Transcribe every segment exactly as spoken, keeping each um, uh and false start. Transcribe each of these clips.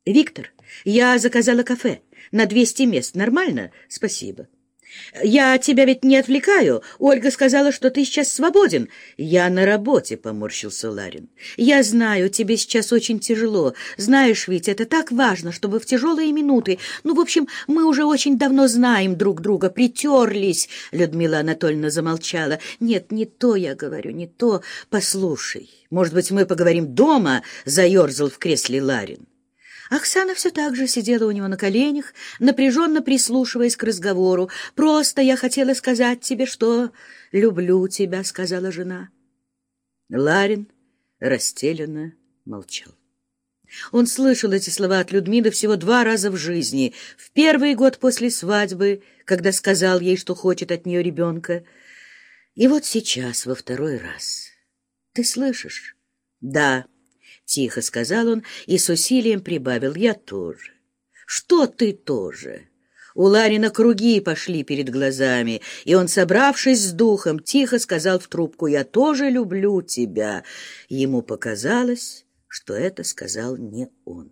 Виктор, я заказала кафе на двести мест. Нормально? Спасибо. Я тебя ведь не отвлекаю. Ольга сказала, что ты сейчас свободен. Я на работе, поморщился Ларин. Я знаю, тебе сейчас очень тяжело. Знаешь, ведь это так важно, чтобы в тяжелые минуты... Ну, в общем, мы уже очень давно знаем друг друга, притерлись. Людмила Анатольевна замолчала. Нет, не то я говорю, не то. Послушай, может быть, мы поговорим дома? Заерзал в кресле Ларин. Оксана все так же сидела у него на коленях, напряженно прислушиваясь к разговору. «Просто я хотела сказать тебе, что люблю тебя», — сказала жена. Ларин растерянно молчал. Он слышал эти слова от Людмилы всего два раза в жизни. В первый год после свадьбы, когда сказал ей, что хочет от нее ребенка. И вот сейчас во второй раз. «Ты слышишь?» «Да». — тихо сказал он и с усилием прибавил. «Я тоже». «Что ты тоже?» У Ларина круги пошли перед глазами, и он, собравшись с духом, тихо сказал в трубку: «Я тоже люблю тебя». Ему показалось, что это сказал не он.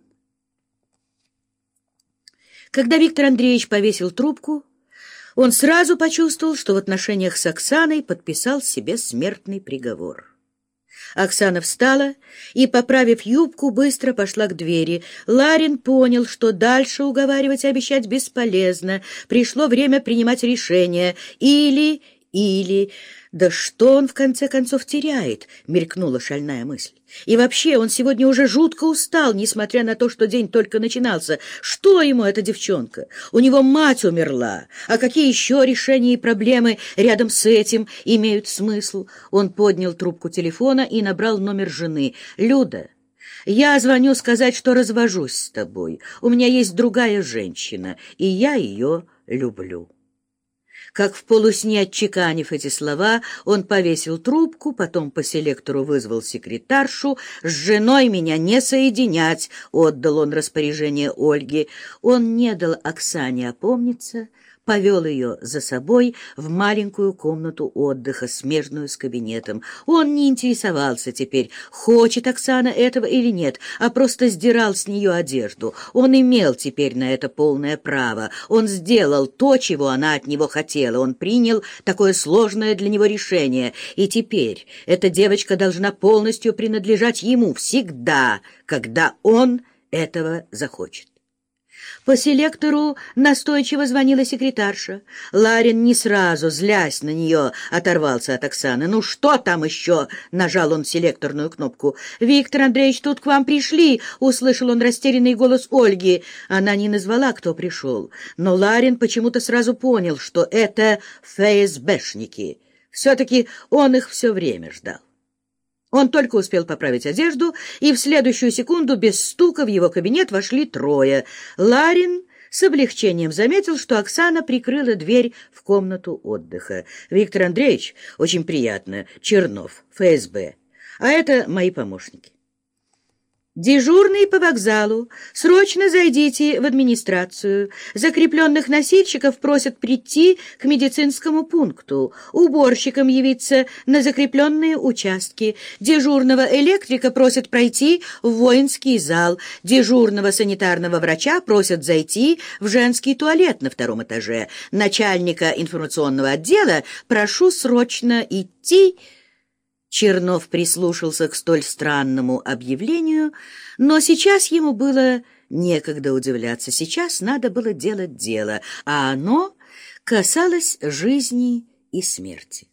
Когда Виктор Андреевич повесил трубку, он сразу почувствовал, что в отношениях с Оксаной подписал себе смертный приговор. Оксана встала и, поправив юбку, быстро пошла к двери. Ларин понял, что дальше уговаривать и обещать бесполезно. Пришло время принимать решение. Или, или... Да что он, в конце концов, теряет? Мелькнула шальная мысль. И вообще, он сегодня уже жутко устал, несмотря на то, что день только начинался. Что ему эта девчонка? У него мать умерла. А какие еще решения и проблемы рядом с этим имеют смысл? Он поднял трубку телефона и набрал номер жены. «Люда, я звоню сказать, что развожусь с тобой. У меня есть другая женщина, и я ее люблю». Как в полусне отчеканив эти слова, он повесил трубку, потом по селектору вызвал секретаршу. «С женой меня не соединять», — отдал он распоряжение Ольге. Он не дал Оксане опомниться, повел ее за собой в маленькую комнату отдыха, смежную с кабинетом. Он не интересовался теперь, хочет Оксана этого или нет, а просто сдирал с нее одежду. Он имел теперь на это полное право. Он сделал то, чего она от него хотела. Он принял такое сложное для него решение. И теперь эта девочка должна полностью принадлежать ему всегда, когда он этого захочет. По селектору настойчиво звонила секретарша. Ларин не сразу, злясь на нее, оторвался от Оксаны. «Ну что там еще?» — нажал он селекторную кнопку. «Виктор Андреевич, тут к вам пришли!» — услышал он растерянный голос Ольги. Она не назвала, кто пришел, но Ларин почему-то сразу понял, что это ФСБшники. Все-таки он их все время ждал. Он только успел поправить одежду, и в следующую секунду без стука в его кабинет вошли трое. Ларин с облегчением заметил, что Оксана прикрыла дверь в комнату отдыха. «Виктор Андреевич, очень приятно. Чернов, ФСБ. А это мои помощники». «Дежурный по вокзалу. Срочно зайдите в администрацию. Закрепленных носильщиков просят прийти к медицинскому пункту. Уборщикам явиться на закрепленные участки. Дежурного электрика просят пройти в воинский зал. Дежурного санитарного врача просят зайти в женский туалет на втором этаже. Начальника информационного отдела прошу срочно идти». Чернов прислушался к столь странному объявлению, но сейчас ему было некогда удивляться. Сейчас надо было делать дело, а оно касалось жизни и смерти.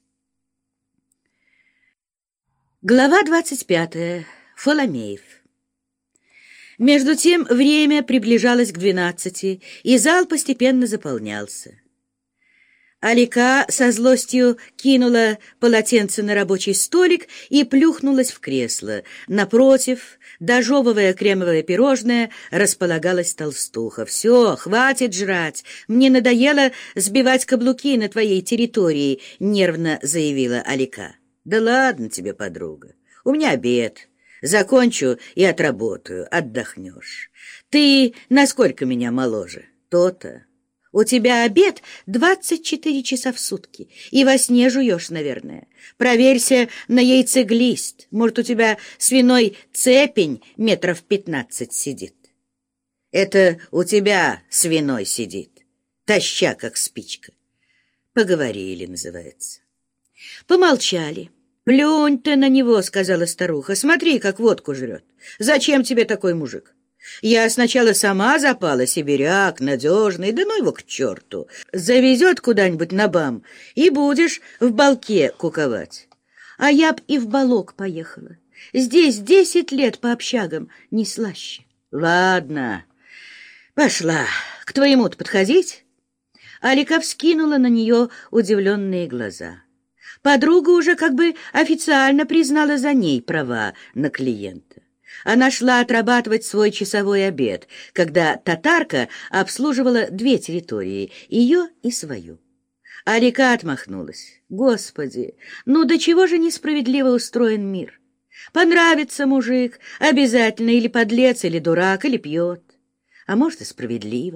Глава двадцать пятая. Фоломеев. Между тем время приближалось к двенадцати, и зал постепенно заполнялся. Алика со злостью кинула полотенце на рабочий столик и плюхнулась в кресло. Напротив, дожевывая кремовое пирожное, располагалась толстуха. «Все, хватит жрать. Мне надоело сбивать каблуки на твоей территории», — нервно заявила Алика. «Да ладно тебе, подруга. У меня обед. Закончу и отработаю. Отдохнешь. Ты насколько меня моложе? То-то». У тебя обед двадцать четыре часа в сутки, и во сне жуешь, наверное. Проверься на яйцеглист. Может, у тебя свиной цепень метров пятнадцать сидит. Это у тебя свиной сидит, таща, как спичка. Поговорили, называется. Помолчали. «Плюнь ты на него», — сказала старуха. «Смотри, как водку жрет. Зачем тебе такой мужик? Я сначала сама запала, сибиряк, надежный, да ну его к черту. Завезет куда-нибудь на бам, и будешь в балке куковать. А я б и в балок поехала. Здесь десять лет по общагам не слаще». «Ладно, пошла. К твоему-то подходить?» Алика вскинула на нее удивленные глаза. Подруга уже как бы официально признала за ней права на клиента. Она шла отрабатывать свой часовой обед, когда татарка обслуживала две территории, ее и свою. Алика отмахнулась. «Господи, ну до чего же несправедливо устроен мир? Понравится мужик, обязательно или подлец, или дурак, или пьет. А может, и справедливо.